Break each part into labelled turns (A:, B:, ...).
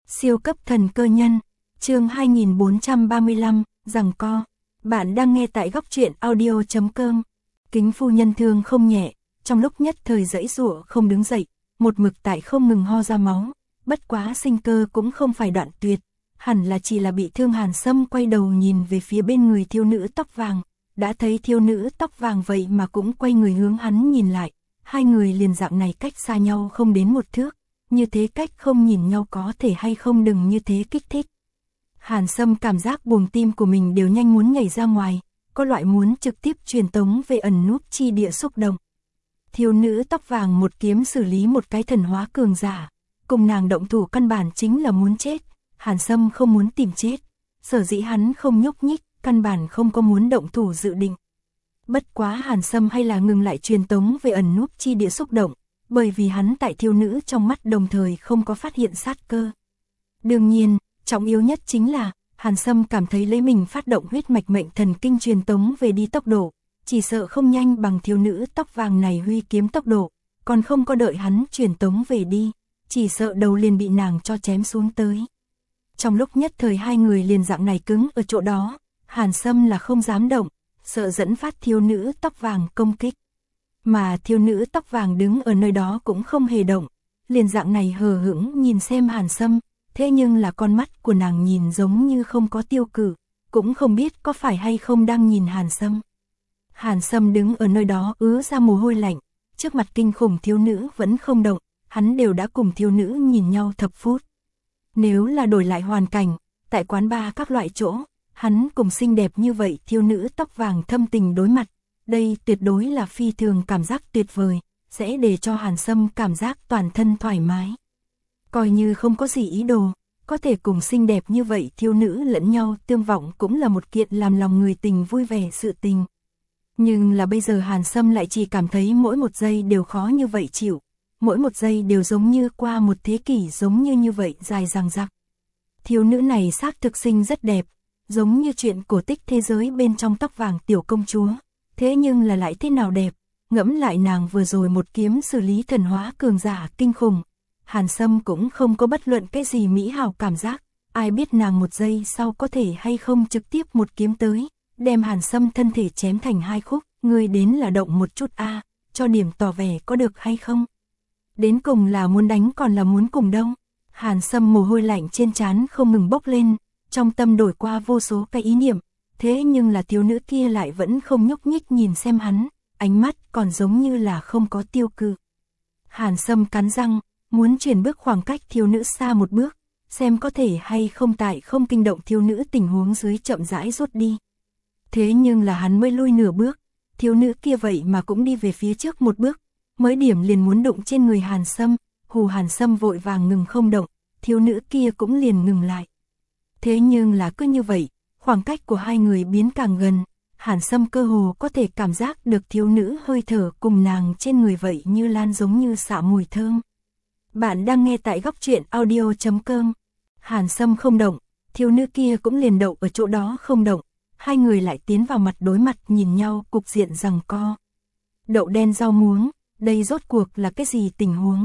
A: Siêu cấp thần cơ nhân, chương 2435, giằng co. Bạn đang nghe tại góc truyện audio.com. Kính phu nhân thương không nhẹ, trong lúc nhất thời giãy giụa không đứng dậy, một mực tại không ngừng ho ra máu, bất quá sinh cơ cũng không phải đoạn tuyệt, hẳn là chỉ là bị thương. Hàn Sâm quay đầu nhìn về phía bên người thiếu nữ tóc vàng, đã thấy thiếu nữ tóc vàng vậy mà cũng quay người hướng hắn nhìn lại, hai người liền dạng này cách xa nhau không đến một thước. Như thế cách không nhìn nhau có thể hay không, đừng như thế kích thích. Hàn Sâm cảm giác buồng tim của mình đều nhanh muốn nhảy ra ngoài, có loại muốn trực tiếp truyền tống về ẩn núp chi địa xúc động. Thiếu nữ tóc vàng một kiếm xử lý một cái thần hóa cường giả, cùng nàng động thủ căn bản chính là muốn chết. Hàn Sâm không muốn tìm chết, sở dĩ hắn không nhúc nhích, căn bản không có muốn động thủ dự định. Bất quá Hàn Sâm hay là ngừng lại truyền tống về ẩn núp chi địa xúc động, bởi vì hắn tại thiếu nữ trong mắt đồng thời không có phát hiện sát cơ. Đương nhiên, trọng yếu nhất chính là, Hàn Sâm cảm thấy lấy mình phát động huyết mạch mệnh thần kinh truyền tống về đi tốc độ, chỉ sợ không nhanh bằng thiếu nữ tóc vàng này huy kiếm tốc độ, còn không có đợi hắn truyền tống về đi, chỉ sợ đầu liền bị nàng cho chém xuống tới. Trong lúc nhất thời hai người liền dạng này cứng ở chỗ đó, Hàn Sâm là không dám động, sợ dẫn phát thiếu nữ tóc vàng công kích. Mà thiếu nữ tóc vàng đứng ở nơi đó cũng không hề động, liền dạng này hờ hững nhìn xem Hàn Sâm, thế nhưng là con mắt của nàng nhìn giống như không có tiêu cự, cũng không biết có phải hay không đang nhìn Hàn Sâm. Hàn Sâm đứng ở nơi đó ứa ra mồ hôi lạnh, trước mặt kinh khủng thiếu nữ vẫn không động, hắn đều đã cùng thiếu nữ nhìn nhau thập phút. Nếu là đổi lại hoàn cảnh, tại quán bar các loại chỗ, hắn cùng xinh đẹp như vậy thiếu nữ tóc vàng thâm tình đối mặt. Đây tuyệt đối là phi thường cảm giác tuyệt vời, sẽ để cho Hàn Sâm cảm giác toàn thân thoải mái. Coi như không có gì ý đồ, có thể cùng xinh đẹp như vậy thiếu nữ lẫn nhau tương vọng cũng là một kiện làm lòng người tình vui vẻ sự tình. Nhưng là bây giờ Hàn Sâm lại chỉ cảm thấy mỗi một giây đều khó như vậy chịu, mỗi một giây đều giống như qua một thế kỷ, giống như vậy dài dằng dặc. Thiếu nữ này xác thực sinh rất đẹp, giống như chuyện cổ tích thế giới bên trong tóc vàng tiểu công chúa. Thế nhưng là lại thế nào đẹp, ngẫm lại nàng vừa rồi một kiếm xử lý thần hóa cường giả kinh khủng. Hàn Sâm cũng không có bất luận cái gì mỹ hào cảm giác, ai biết nàng một giây sau có thể hay không trực tiếp một kiếm tới, đem Hàn Sâm thân thể chém thành hai khúc. Người đến là động một chút a, cho điểm tỏ vẻ có được hay không? Đến cùng là muốn đánh còn là muốn cùng đâu? Hàn Sâm mồ hôi lạnh trên trán không ngừng bốc lên, trong tâm đổi qua vô số cái ý niệm. Thế nhưng là thiếu nữ kia lại vẫn không nhúc nhích nhìn xem hắn, ánh mắt còn giống như là không có tiêu cự. Hàn Sâm cắn răng, muốn chuyển bước khoảng cách thiếu nữ xa một bước, xem có thể hay không tại không kinh động thiếu nữ tình huống dưới chậm rãi rút đi. Thế nhưng là hắn mới lui nửa bước, thiếu nữ kia vậy mà cũng đi về phía trước một bước, mới điểm liền muốn đụng trên người Hàn Sâm, Hàn Sâm vội vàng ngừng không động, thiếu nữ kia cũng liền ngừng lại. Thế nhưng là cứ như vậy, khoảng cách của hai người biến càng gần, Hàn Sâm cơ hồ có thể cảm giác được thiếu nữ hơi thở cùng nàng trên người vậy như lan giống như xạ mùi thơm. Bạn đang nghe tại góc truyện audio.com. Hàn Sâm không động, thiếu nữ kia cũng liền đậu ở chỗ đó không động, hai người lại tiến vào mặt đối mặt nhìn nhau, cục diện giằng co. Đậu đen rau muống, đây rốt cuộc là cái gì tình huống?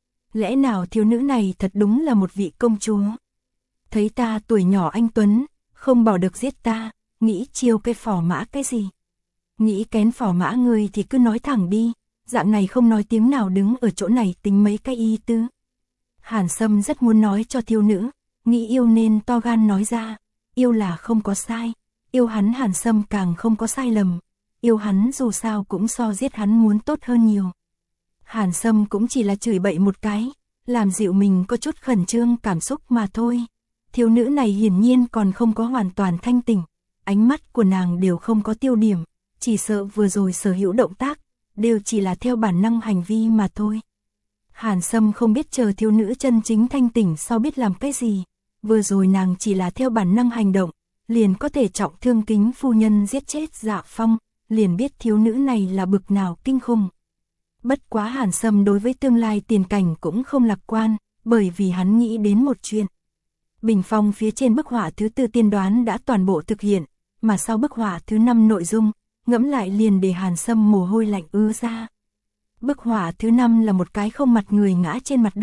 A: Lẽ nào thiếu nữ này thật đúng là một vị công chúa? Thấy ta tuổi nhỏ anh tuấn, không bỏ được giết ta, nghĩ chiêu cái phò mã cái gì? Nghĩ kén phò mã người thì cứ nói thẳng đi, dạng này không nói tiếng nào đứng ở chỗ này tính mấy cái y tư. Hàn Sâm rất muốn nói cho thiếu nữ, nghĩ yêu nên to gan nói ra, yêu là không có sai, yêu hắn Hàn Sâm càng không có sai lầm, yêu hắn dù sao cũng so giết hắn muốn tốt hơn nhiều. Hàn Sâm cũng chỉ là chửi bậy một cái, làm dịu mình có chút khẩn trương cảm xúc mà thôi. Thiếu nữ này hiển nhiên còn không có hoàn toàn thanh tỉnh, ánh mắt của nàng đều không có tiêu điểm, chỉ sợ vừa rồi sở hữu động tác, đều chỉ là theo bản năng hành vi mà thôi. Hàn Sâm không biết chờ thiếu nữ chân chính thanh tỉnh sau biết làm cái gì, vừa rồi nàng chỉ là theo bản năng hành động, liền có thể trọng thương kính phu nhân giết chết Dạ Phong, liền biết thiếu nữ này là bực nào kinh khủng. Bất quá Hàn Sâm đối với tương lai tiền cảnh cũng không lạc quan, bởi vì hắn nghĩ đến một chuyện. Bình phong phía trên bức họa thứ 4 tiên đoán đã toàn bộ thực hiện, mà sau bức họa thứ 5 nội dung, ngẫm lại liền để Hàn Sâm mồ hôi lạnh ứa ra. Bức họa thứ 5 là một cái không mặt người ngã trên mặt đất,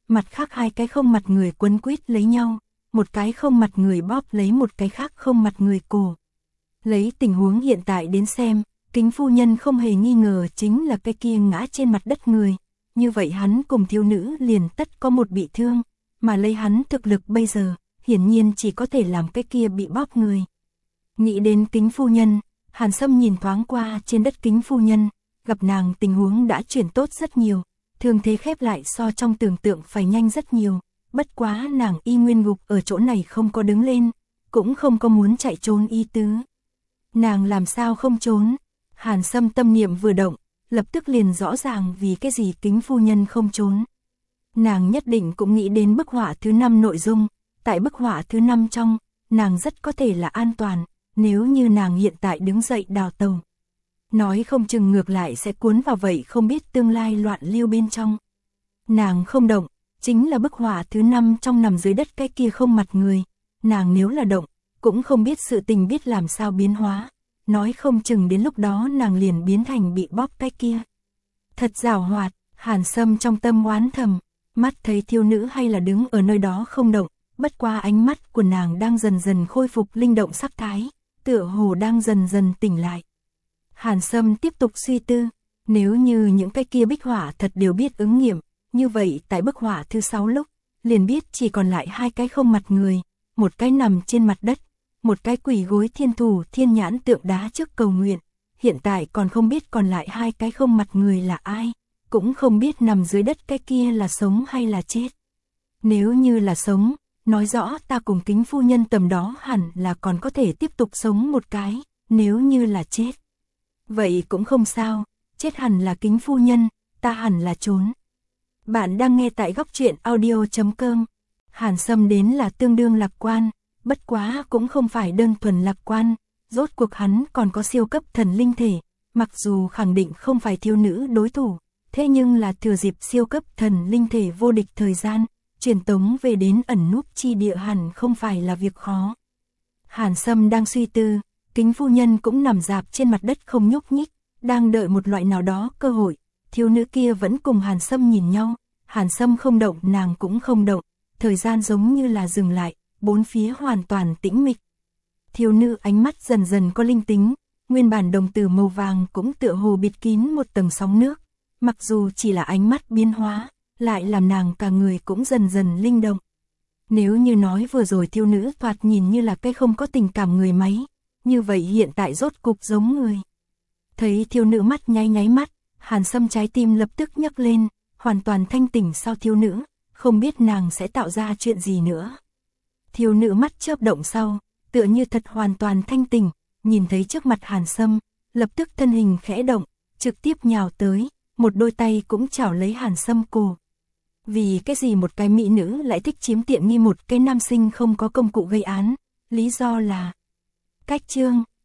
A: mặt khác hai cái không mặt người quấn quýt lấy nhau, một cái không mặt người bóp lấy một cái khác không mặt người cổ. Lấy tình huống hiện tại đến xem, Kính phu nhân không hề nghi ngờ chính là cái kia ngã trên mặt đất người, như vậy hắn cùng thiếu nữ liền tất có một bị thương, mà lấy hắn thực lực bây giờ, hiển nhiên chỉ có thể làm cái kia bị bóp người. Nghĩ đến Kính phu nhân, Hàn Sâm nhìn thoáng qua trên đất Kính phu nhân, gặp nàng tình huống đã chuyển tốt rất nhiều, thương thế khép lại so trong tưởng tượng phải nhanh rất nhiều, bất quá nàng y nguyên gục ở chỗ này không có đứng lên, cũng không có muốn chạy trốn ý tứ. Nàng làm sao không trốn? Hàn Sâm tâm niệm vừa động, lập tức liền rõ ràng vì cái gì Kính phu nhân không trốn. Nàng nhất định cũng nghĩ đến bức họa thứ 5 nội dung, tại bức họa thứ 5 trong, nàng rất có thể là an toàn, nếu như nàng hiện tại đứng dậy đào tàu. Nói không chừng ngược lại sẽ cuốn vào vậy không biết tương lai loạn lưu bên trong. Nàng không động, chính là bức họa thứ 5 trong nằm dưới đất cái kia không mặt người, nàng nếu là động, cũng không biết sự tình biết làm sao biến hóa. Nói không chừng đến lúc đó nàng liền biến thành bị bóp cái kia. Thật giảo hoạt, Hàn Sâm trong tâm oán thầm, mắt thấy thiếu nữ hay là đứng ở nơi đó không động, bất qua ánh mắt của nàng đang dần dần khôi phục linh động sắc thái, tựa hồ đang dần dần tỉnh lại. Hàn Sâm tiếp tục suy tư, nếu như những cái kia bích họa thật đều biết ứng nghiệm, như vậy tại bức họa thứ 6 lúc, liền biết chỉ còn lại hai cái không mặt người, một cái nằm trên mặt đất, một cái quỳ gối thiên thủ thiên nhãn tượng đá trước cầu nguyện, hiện tại còn không biết còn lại hai cái không mặt người là ai, cũng không biết nằm dưới đất cái kia là sống hay là chết. Nếu như là sống, nói rõ ta cùng Kính phu nhân tầm đó hẳn là còn có thể tiếp tục sống một cái, nếu như là chết. Vậy cũng không sao, chết hẳn là Kính phu nhân, ta hẳn là trốn. Bạn đang nghe tại góc truyện audio.com. Hàn Sâm đến là tương đương lạc quan, bất quá cũng không phải đơn thuần lạc quan, rốt cuộc hắn còn có siêu cấp thần linh thể, mặc dù khẳng định không phải thiếu nữ đối thủ, thế nhưng là thừa dịp siêu cấp thần linh thể vô địch thời gian, truyền tống về đến ẩn núp chi địa hẳn không phải là việc khó. Hàn Sâm đang suy tư, Kính phu nhân cũng nằm rạp trên mặt đất không nhúc nhích, đang đợi một loại nào đó cơ hội, thiếu nữ kia vẫn cùng Hàn Sâm nhìn nhau, Hàn Sâm không động nàng cũng không động, thời gian giống như là dừng lại, bốn phía hoàn toàn tĩnh mịch. Thiếu nữ ánh mắt dần dần có linh tính, nguyên bản đồng tử màu vàng cũng tựa hồ bịt kín một tầng sóng nước, mặc dù chỉ là ánh mắt biến hóa, lại làm nàng cả người cũng dần dần linh động. Nếu như nói vừa rồi thiếu nữ thoạt nhìn như là cái không có tình cảm người máy, như vậy hiện tại rốt cục giống người. Thấy thiếu nữ mắt nháy nháy mắt, Hàn Sâm trái tim lập tức nhấc lên, hoàn toàn thanh tỉnh sau thiếu nữ, không biết nàng sẽ tạo ra chuyện gì nữa. Thiếu nữ mắt chớp động sau, tựa như thật hoàn toàn thanh tỉnh, nhìn thấy trước mặt Hàn Sâm, lập tức thân hình khẽ động, trực tiếp nhào tới, một đôi tay cũng chảo lấy Hàn Sâm cổ. Vì cái gì một cái mỹ nữ lại thích chiếm tiện nghi một cái nam sinh không có công cụ gây án, lý do là cách chương.